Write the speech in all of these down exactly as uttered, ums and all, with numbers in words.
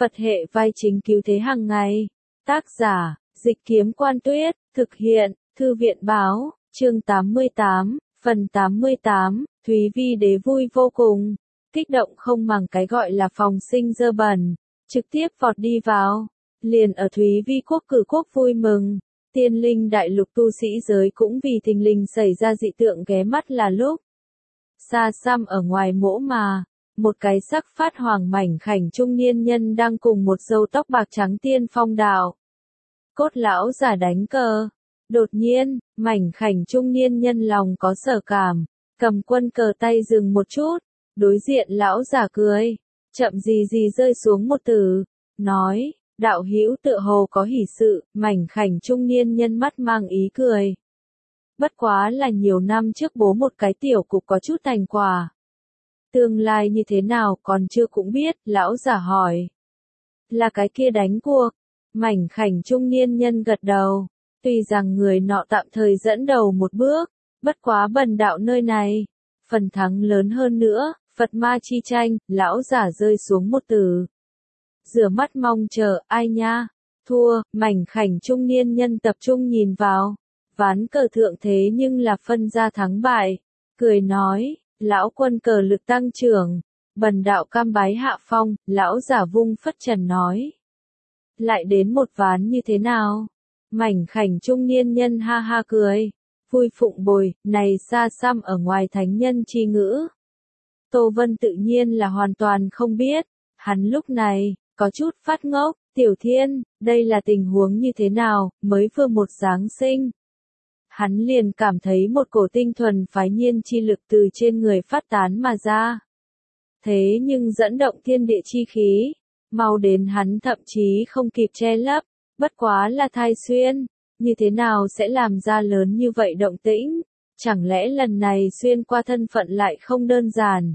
Phật hệ vai chính cứu thế hàng ngày. Tác giả, Dịch Kiếm Quan Tuyết, thực hiện, Thư viện Báo, chương tám mươi tám, phần tám mươi tám, Thúy Vi đế vui vô cùng, kích động không màng cái gọi là phòng sinh dơ bẩn, trực tiếp vọt đi vào. Liền ở Thúy Vi quốc cử quốc vui mừng, tiên linh đại lục tu sĩ giới cũng vì thình lình xảy ra dị tượng ghé mắt là lúc. Xa xăm ở ngoài mỗ mà, một cái sắc phát hoàng mảnh khảnh trung niên nhân đang cùng một râu tóc bạc trắng tiên phong đạo. Cốt lão giả đánh cờ. Đột nhiên, mảnh khảnh trung niên nhân lòng có sở cảm, cầm quân cờ tay dừng một chút, đối diện lão giả cười, chậm gì gì rơi xuống một từ, nói, đạo hữu tựa hồ có hỷ sự, mảnh khảnh trung niên nhân mắt mang ý cười. Bất quá là nhiều năm trước bố một cái tiểu cục có chút thành quả. Tương lai như thế nào còn chưa cũng biết, lão giả hỏi. Là cái kia đánh cuộc, mảnh khảnh trung niên nhân gật đầu. Tuy rằng người nọ tạm thời dẫn đầu một bước, bất quá bần đạo nơi này, phần thắng lớn hơn nữa, Phật ma chi tranh, lão giả rơi xuống một từ. Rửa mắt mong chờ, ai nha, thua, mảnh khảnh trung niên nhân tập trung nhìn vào, ván cờ thượng thế nhưng là phân ra thắng bại, cười nói, lão quân cờ lực tăng trưởng, bần đạo cam bái hạ phong, lão giả vung phất trần nói. Lại đến một ván như thế nào? Mảnh khảnh trung niên nhân ha ha cười, vui phụng bồi, này xa xăm ở ngoài thánh nhân chi ngữ. Tô Vân tự nhiên là hoàn toàn không biết, hắn lúc này, có chút phát ngốc, Tiểu Thiên, đây là tình huống như thế nào, mới vừa một Giáng sinh. Hắn liền cảm thấy một cổ tinh thuần phái nhiên chi lực từ trên người phát tán mà ra. Thế nhưng dẫn động thiên địa chi khí, mau đến hắn thậm chí không kịp che lấp. Bất quá là thai xuyên, như thế nào sẽ làm ra lớn như vậy động tĩnh, chẳng lẽ lần này xuyên qua thân phận lại không đơn giản.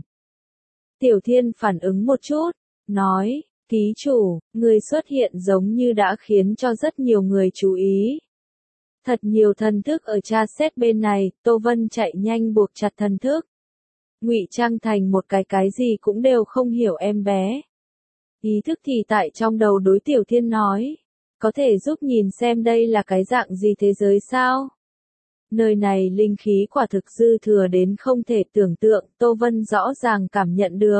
Tiểu Thiên phản ứng một chút, nói, ký chủ, người xuất hiện giống như đã khiến cho rất nhiều người chú ý. Thật nhiều thần thức ở tra xét bên này, Tô Vân chạy nhanh buộc chặt thần thức. Ngụy trang thành một cái cái gì cũng đều không hiểu em bé. Ý thức thì tại trong đầu đối Tiểu Thiên nói. Có thể giúp nhìn xem đây là cái dạng gì thế giới sao? Nơi này linh khí quả thực dư thừa đến không thể tưởng tượng, Tô Vân rõ ràng cảm nhận được.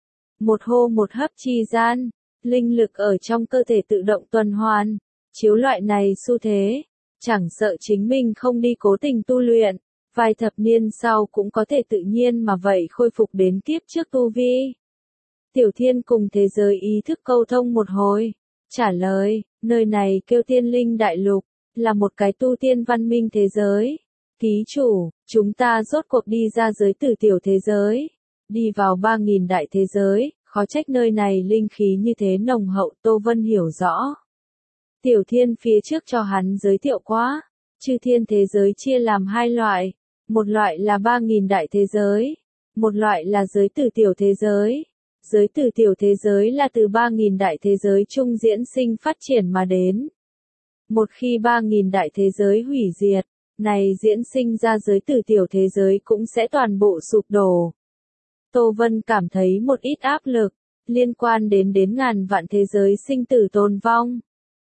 Một hô một hấp chi gian, linh lực ở trong cơ thể tự động tuần hoàn, chiếu loại này xu thế, chẳng sợ chính mình không đi cố tình tu luyện, vài thập niên sau cũng có thể tự nhiên mà vậy khôi phục đến kiếp trước tu vi. Tiểu Thiên cùng thế giới ý thức câu thông một hồi. Trả lời, nơi này kêu tiên linh đại lục, là một cái tu tiên văn minh thế giới. Ký chủ, chúng ta rốt cuộc đi ra giới tử tiểu thế giới. Đi vào ba nghìn đại thế giới, khó trách nơi này linh khí như thế nồng hậu, Tô Vân hiểu rõ. Tiểu Thiên phía trước cho hắn giới thiệu quá. Chư thiên thế giới chia làm hai loại. Một loại là ba nghìn đại thế giới. Một loại là giới tử tiểu thế giới. Giới tử tiểu thế giới là từ ba nghìn đại thế giới chung diễn sinh phát triển mà đến. Một khi ba nghìn đại thế giới hủy diệt, này diễn sinh ra giới tử tiểu thế giới cũng sẽ toàn bộ sụp đổ. Tô Vân cảm thấy một ít áp lực, liên quan đến đến ngàn vạn thế giới sinh tử tồn vong.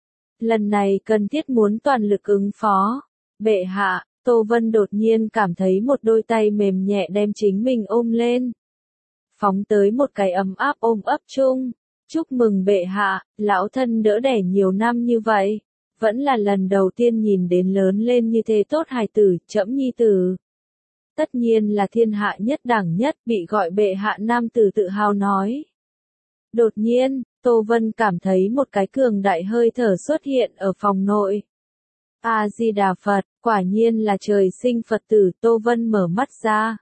Lần này cần thiết muốn toàn lực ứng phó. Bệ hạ, Tô Vân đột nhiên cảm thấy một đôi tay mềm nhẹ đem chính mình ôm lên. Phóng tới một cái ấm áp ôm ấp chung. Chúc mừng bệ hạ, lão thân đỡ đẻ nhiều năm như vậy. Vẫn là lần đầu tiên nhìn đến lớn lên như thế tốt hài tử, trẫm nhi tử. Tất nhiên là thiên hạ nhất đẳng nhất, bị gọi bệ hạ nam tử tự hào nói. Đột nhiên, Tô Vân cảm thấy một cái cường đại hơi thở xuất hiện ở phòng nội. A-di-đà Phật, quả nhiên là trời sinh Phật tử, Tô Vân mở mắt ra.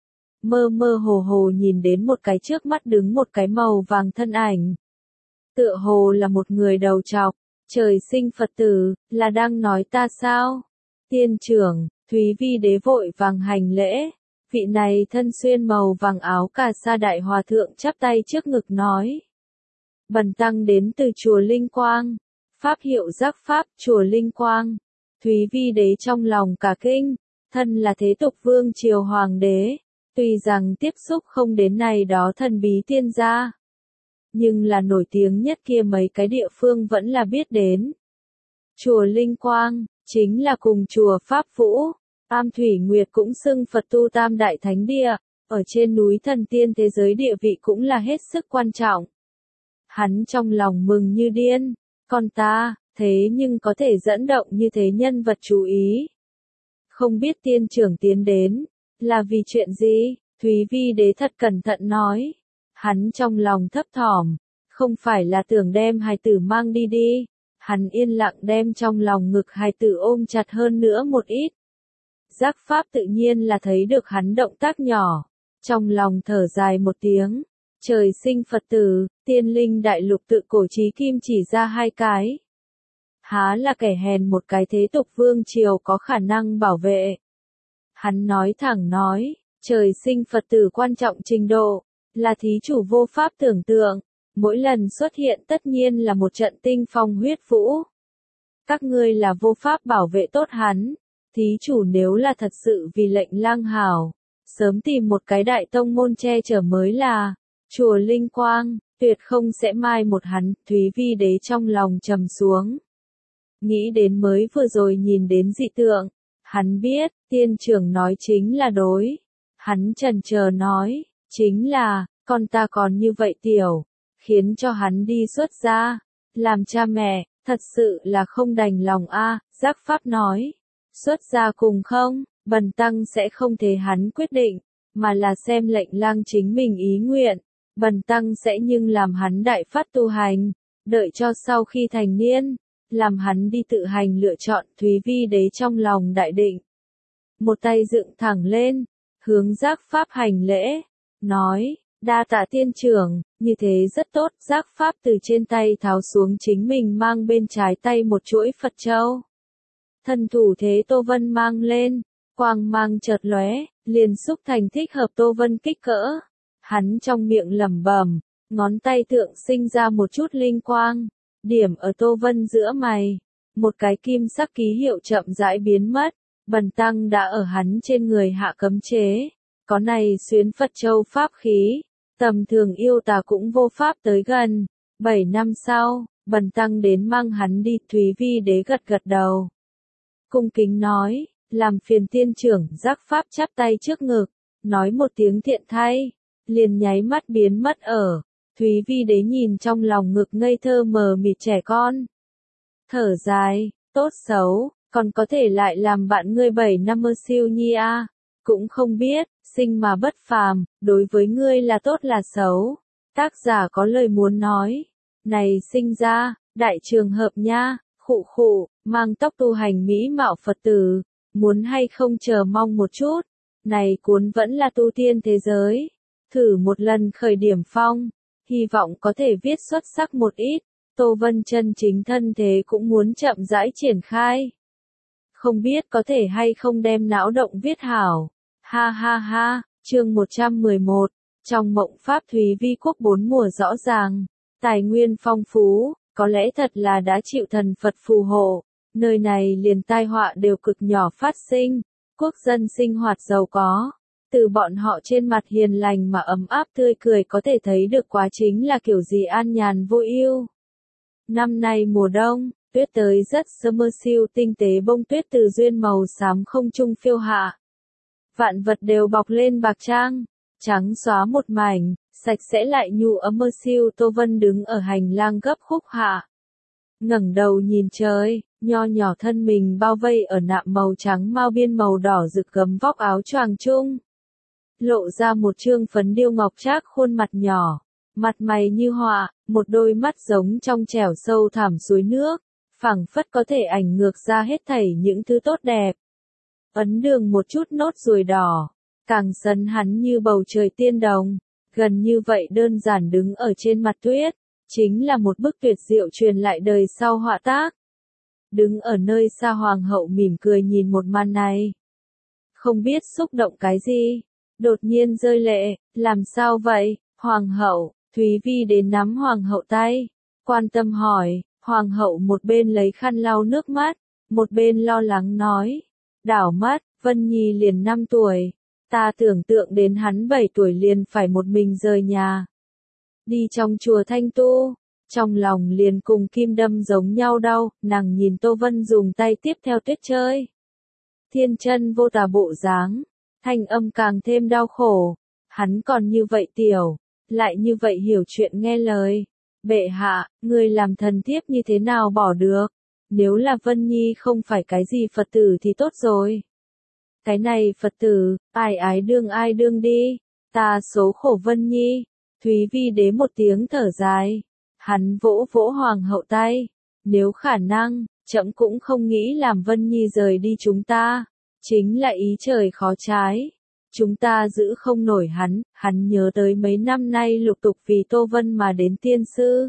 Mơ mơ hồ hồ nhìn đến một cái trước mắt đứng một cái màu vàng thân ảnh. Tựa hồ là một người đầu trọc, trời sinh Phật tử, là đang nói ta sao? Tiên trưởng, Thúy Vi đế vội vàng hành lễ, vị này thân xuyên màu vàng áo cà sa đại hòa thượng chắp tay trước ngực nói. Bần tăng đến từ chùa Linh Quang, pháp hiệu giác pháp, chùa Linh Quang. Thúy Vi đế trong lòng cả kinh, thân là thế tục vương triều hoàng đế. Tuy rằng tiếp xúc không đến này đó thần bí tiên gia, nhưng là nổi tiếng nhất kia mấy cái địa phương vẫn là biết đến. Chùa Linh Quang, chính là cùng chùa Pháp Vũ, Am Thủy Nguyệt cũng xưng Phật tu tam đại thánh địa, ở trên núi thần tiên thế giới địa vị cũng là hết sức quan trọng. Hắn trong lòng mừng như điên, còn ta, thế nhưng có thể dẫn động như thế nhân vật chú ý. Không biết tiên trưởng tiến đến, là vì chuyện gì? Thúy Vi Đế thật cẩn thận nói. Hắn trong lòng thấp thỏm, không phải là tưởng đem hài tử mang đi đi. Hắn yên lặng đem trong lòng ngực hài tử ôm chặt hơn nữa một ít. Giác Pháp tự nhiên là thấy được hắn động tác nhỏ, trong lòng thở dài một tiếng. Trời sinh Phật tử, tiên linh đại lục tự cổ chí kim chỉ ra hai cái. Há là kẻ hèn một cái thế tục vương triều có khả năng bảo vệ. Hắn nói thẳng nói, trời sinh Phật tử quan trọng trình độ, là thí chủ vô pháp tưởng tượng, mỗi lần xuất hiện tất nhiên là một trận tinh phong huyết vũ. Các ngươi là vô pháp bảo vệ tốt hắn, thí chủ nếu là thật sự vì lệnh lang hảo, sớm tìm một cái đại tông môn che chở mới là, chùa Linh Quang, tuyệt không sẽ mai một hắn. Thúy Vi Đế trong lòng trầm xuống. Nghĩ đến mới vừa rồi nhìn đến dị tượng, hắn biết, tiên trưởng nói chính là đối. Hắn chần chờ nói, chính là, con ta còn như vậy tiểu, khiến cho hắn đi xuất gia, làm cha mẹ, thật sự là không đành lòng a. Giác Pháp nói, xuất gia cùng không, bần tăng sẽ không thế hắn quyết định, mà là xem lệnh lang chính mình ý nguyện, bần tăng sẽ nhưng làm hắn đại phát tu hành, đợi cho sau khi thành niên, làm hắn đi tự hành lựa chọn. Thúy Vi Đế trong lòng đại định, một tay dựng thẳng lên, hướng Giác Pháp hành lễ, nói, đa tạ tiên trưởng, như thế rất tốt. Giác Pháp từ trên tay tháo xuống chính mình mang bên trái tay một chuỗi Phật châu. Thần thủ thế Tô Vân mang lên, quang mang chợt lóe, liền xúc thành thích hợp Tô Vân kích cỡ. Hắn trong miệng lẩm bẩm, ngón tay tượng sinh ra một chút linh quang, điểm ở Tô Vân giữa mày, một cái kim sắc ký hiệu chậm rãi biến mất. Bần tăng đã ở hắn trên người hạ cấm chế, có này xuyến Phật châu pháp khí, tầm thường yêu tà cũng vô pháp tới gần. Bảy năm sau, bần tăng đến mang hắn đi. Thúy Vi Đế gật gật đầu, cung kính nói, làm phiền tiên trưởng. Giác Pháp chắp tay trước ngực, nói một tiếng thiện thay, liền nháy mắt biến mất ở. Thúy Vi Đế nhìn trong lòng ngực ngây thơ mờ mịt trẻ con, thở dài, tốt xấu, còn có thể lại làm bạn ngươi bảy năm mơ siêu nhi a, cũng không biết, sinh mà bất phàm, đối với ngươi là tốt là xấu. Tác giả có lời muốn nói, này sinh ra, đại trường hợp nha, khụ khụ, mang tóc tu hành mỹ mạo Phật tử, muốn hay không chờ mong một chút, này cuốn vẫn là tu tiên thế giới, thử một lần khởi điểm phong, hy vọng có thể viết xuất sắc một ít. Tô Vân chân chính thân thế cũng muốn chậm rãi triển khai. Không biết có thể hay không đem não động viết hảo. Ha ha ha, chương một trăm mười một, trong mộng Pháp Thúy Vi quốc bốn mùa rõ ràng, tài nguyên phong phú, có lẽ thật là đã chịu thần Phật phù hộ, nơi này liền tai họa đều cực nhỏ phát sinh, quốc dân sinh hoạt giàu có, từ bọn họ trên mặt hiền lành mà ấm áp tươi cười có thể thấy được quá chính là kiểu gì an nhàn vô ưu. Năm nay mùa đông, tuyết tới rất sớm, mưa siêu tinh tế bông tuyết từ duyên màu xám không trung phiêu hạ. Vạn vật đều bọc lên bạc trang, trắng xóa một mảnh, sạch sẽ lại nhu ấm. Mơ siêu Tô Vân đứng ở hành lang gấp khúc hạ, ngẩng đầu nhìn trời, nho nhỏ thân mình bao vây ở nạm màu trắng mao biên màu đỏ rực gấm vóc áo choàng chung, lộ ra một trương phấn điêu ngọc trác khuôn mặt nhỏ, mặt mày như họa, một đôi mắt giống trong trẻo sâu thẳm suối nước, phảng phất có thể ảnh ngược ra hết thảy những thứ tốt đẹp. Ấn đường một chút nốt ruồi đỏ, càng sấn hắn như bầu trời tiên đồng, gần như vậy đơn giản đứng ở trên mặt tuyết, chính là một bức tuyệt diệu truyền lại đời sau họa tác. Đứng ở nơi xa hoàng hậu mỉm cười nhìn một màn này, không biết xúc động cái gì, đột nhiên rơi lệ. Làm sao vậy, hoàng hậu? Thúy Vi đến nắm hoàng hậu tay, quan tâm hỏi. Hoàng hậu một bên lấy khăn lau nước mắt, một bên lo lắng nói, đảo mắt, Vân Nhi liền năm tuổi, ta tưởng tượng đến hắn bảy tuổi liền phải một mình rời nhà. đi trong chùa thanh tu. Trong lòng liền cùng kim đâm giống nhau đau, nàng nhìn Tô Vân dùng tay tiếp theo tuyết chơi. Thiên chân vô tà bộ dáng, thanh âm càng thêm đau khổ. Hắn còn như vậy tiểu, lại như vậy hiểu chuyện nghe lời. Bệ hạ, người làm thần thiếp như thế nào bỏ được? Nếu là Vân Nhi không phải cái gì Phật tử thì tốt rồi. Cái này Phật tử, ai ái đương ai đương đi, ta số khổ Vân Nhi. Thúy Vi đế một tiếng thở dài. Hắn vỗ vỗ hoàng hậu tay. Nếu khả năng, trẫm cũng không nghĩ làm Vân Nhi rời đi chúng ta. Chính là ý trời khó trái. Chúng ta giữ không nổi hắn, hắn nhớ tới mấy năm nay lục tục vì Tô Vân mà đến tiên sư.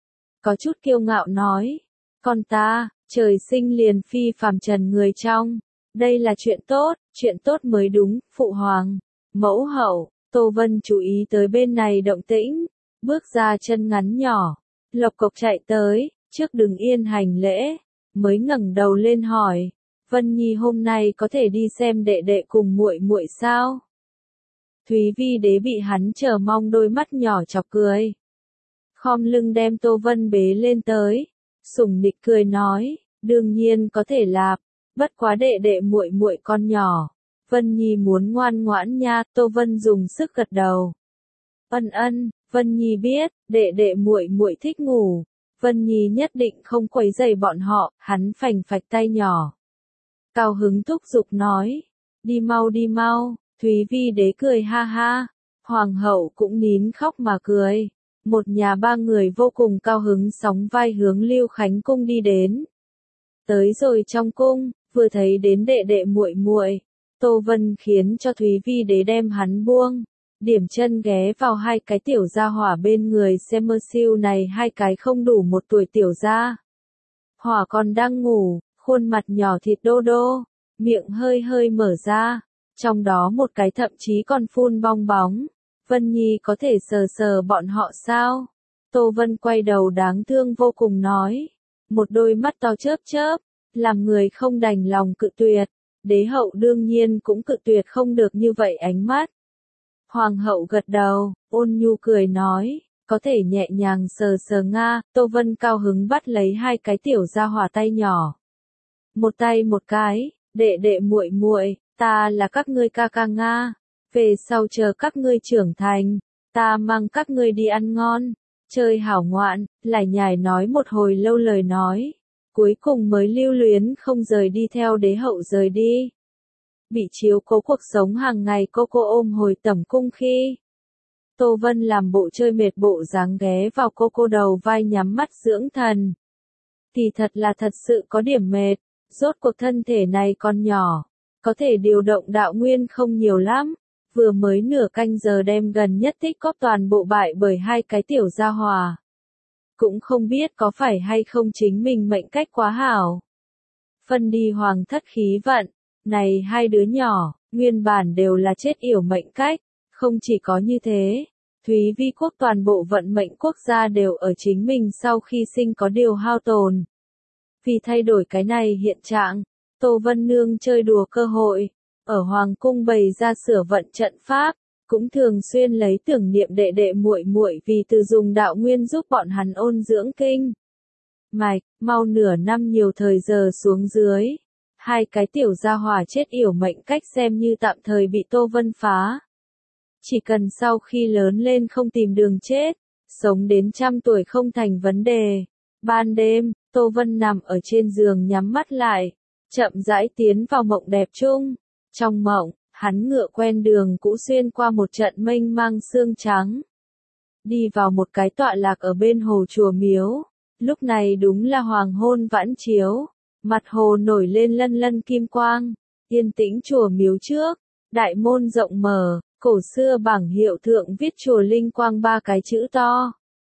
Có chút kiêu ngạo nói. Con ta, trời sinh liền phi phàm trần người trong. Đây là chuyện tốt, chuyện tốt mới đúng, phụ hoàng. Mẫu hậu, Tô Vân chú ý tới bên này động tĩnh. Bước ra chân ngắn nhỏ. Lộc cộc chạy tới, trước đứng yên hành lễ. Mới ngẩng đầu lên hỏi. Vân Nhi hôm nay có thể đi xem đệ đệ cùng muội muội sao? Thúy Vi đế bị hắn chờ mong đôi mắt nhỏ chọc cười. Khom lưng đem Tô Vân bế lên tới. Sủng nịch cười nói, đương nhiên có thể lạp, bất quá đệ đệ muội muội con nhỏ. Vân Nhi muốn ngoan ngoãn nha, Tô Vân dùng sức gật đầu. Ân ân, Vân Nhi biết, đệ đệ muội muội thích ngủ. Vân Nhi nhất định không quấy rầy bọn họ, hắn phành phạch tay nhỏ. Cao hứng thúc giục nói, đi mau đi mau, Thúy Vi đế cười ha ha, hoàng hậu cũng nín khóc mà cười. Một nhà ba người vô cùng cao hứng sóng vai hướng Lưu Khánh cung đi đến. Tới rồi trong cung, vừa thấy đến đệ đệ muội muội, Tô Vân khiến cho Thúy Vi đế đem hắn buông, điểm chân ghé vào hai cái tiểu gia hỏa bên người xem mơ siêu này hai cái không đủ một tuổi tiểu gia. Hỏa còn đang ngủ, khuôn mặt nhỏ thịt đô đô, miệng hơi hơi mở ra, trong đó một cái thậm chí còn phun bong bóng. Vân Nhi có thể sờ sờ bọn họ sao? Tô Vân quay đầu đáng thương vô cùng nói. Một đôi mắt to chớp chớp, làm người không đành lòng cự tuyệt. Đế hậu đương nhiên cũng cự tuyệt không được như vậy ánh mắt. Hoàng hậu gật đầu, ôn nhu cười nói, có thể nhẹ nhàng sờ sờ Nga. Tô Vân cao hứng bắt lấy hai cái tiểu gia hỏa tay nhỏ. Một tay một cái, đệ đệ muội muội, ta là các ngươi ca ca Nga. Về sau chờ các ngươi trưởng thành, ta mang các ngươi đi ăn ngon, chơi hảo ngoạn, lại nhải nói một hồi lâu lời nói. Cuối cùng mới lưu luyến không rời đi theo đế hậu rời đi. Bị chiếu cố cuộc sống hàng ngày cô cô ôm hồi tẩm cung khi. Tô Vân làm bộ chơi mệt bộ dáng ghé vào cô cô đầu vai nhắm mắt dưỡng thần. Thì thật là thật sự có điểm mệt, rốt cuộc thân thể này còn nhỏ, có thể điều động đạo nguyên không nhiều lắm. Vừa mới nửa canh giờ đem gần nhất tích cóp toàn bộ bại bởi hai cái tiểu gia hòa. Cũng không biết có phải hay không chính mình mệnh cách quá hảo. Phân đi hoàng thất khí vận, này hai đứa nhỏ, nguyên bản đều là chết yểu mệnh cách, không chỉ có như thế. Thúy Vi quốc toàn bộ vận mệnh quốc gia đều ở chính mình sau khi sinh có điều hao tồn. Vì thay đổi cái này hiện trạng, Tô Vân Nương chơi đùa cơ hội. Ở hoàng cung bày ra sửa vận trận pháp, cũng thường xuyên lấy tưởng niệm đệ đệ muội muội vì từ dùng đạo nguyên giúp bọn hắn ôn dưỡng kinh. Mạch, mau nửa năm nhiều thời giờ xuống dưới, hai cái tiểu gia hỏa chết yểu mệnh cách xem như tạm thời bị Tô Vân phá. Chỉ cần sau khi lớn lên không tìm đường chết, sống đến trăm tuổi không thành vấn đề. Ban đêm, Tô Vân nằm ở trên giường nhắm mắt lại, chậm rãi tiến vào mộng đẹp chung. Trong mộng, hắn ngựa quen đường cũ xuyên qua một trận mênh mang sương trắng. Đi vào một cái tọa lạc ở bên hồ chùa miếu. Lúc này đúng là hoàng hôn vãn chiếu. Mặt hồ nổi lên lân lân kim quang. Yên tĩnh chùa miếu trước. Đại môn rộng mở. Cổ xưa bảng hiệu thượng viết chùa Linh Quang ba cái chữ to.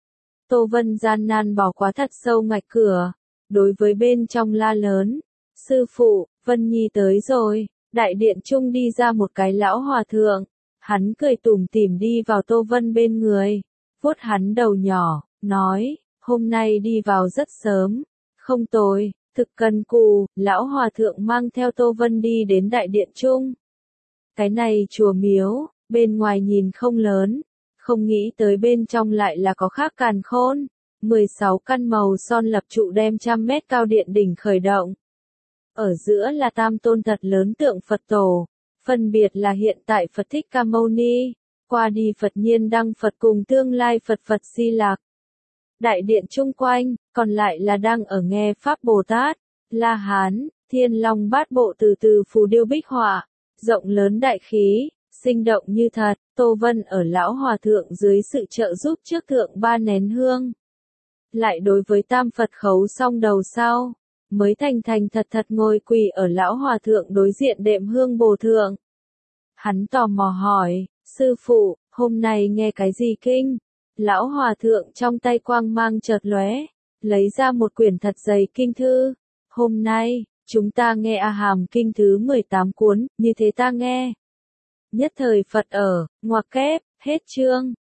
Tô Vân gian nan bỏ quá thật sâu ngạch cửa. Đối với bên trong la lớn. Sư phụ, Vân Nhi tới rồi. Đại điện trung đi ra một cái lão hòa thượng, hắn cười tủm tỉm đi vào Tô Vân bên người, vuốt hắn đầu nhỏ, nói, hôm nay đi vào rất sớm, không tồi, thực cần cù. Lão hòa thượng mang theo Tô Vân đi đến đại điện trung. Cái này chùa miếu, bên ngoài nhìn không lớn, không nghĩ tới bên trong lại là có khác càn khôn. mười sáu căn màu son lập trụ đem trăm mét cao điện đỉnh khởi động. Ở giữa là tam tôn thật lớn tượng Phật tổ, phân biệt là hiện tại Phật Thích Ca Mâu Ni, qua đi Phật Nhiên Đăng Phật cùng tương lai Phật Phật Di Lạc. Đại điện chung quanh, còn lại là đang ở nghe Pháp Bồ Tát, La Hán, Thiên Long Bát Bộ từ từ phù điêu bích họa, rộng lớn đại khí, sinh động như thật. Tô Vân ở lão hòa thượng dưới sự trợ giúp trước thượng ba nén hương. Lại đối với tam Phật khấu xong đầu sau, mới thành thành thật thật ngồi quỳ ở lão hòa thượng đối diện đệm hương bồ thượng. Hắn tò mò hỏi, sư phụ, hôm nay nghe cái gì kinh? Lão hòa thượng trong tay quang mang chợt lóe, lấy ra một quyển thật dày kinh thư. Hôm nay, chúng ta nghe A Hàm kinh thứ mười tám cuốn, như thế ta nghe. Nhất thời Phật ở, ngoặc kép, hết chương.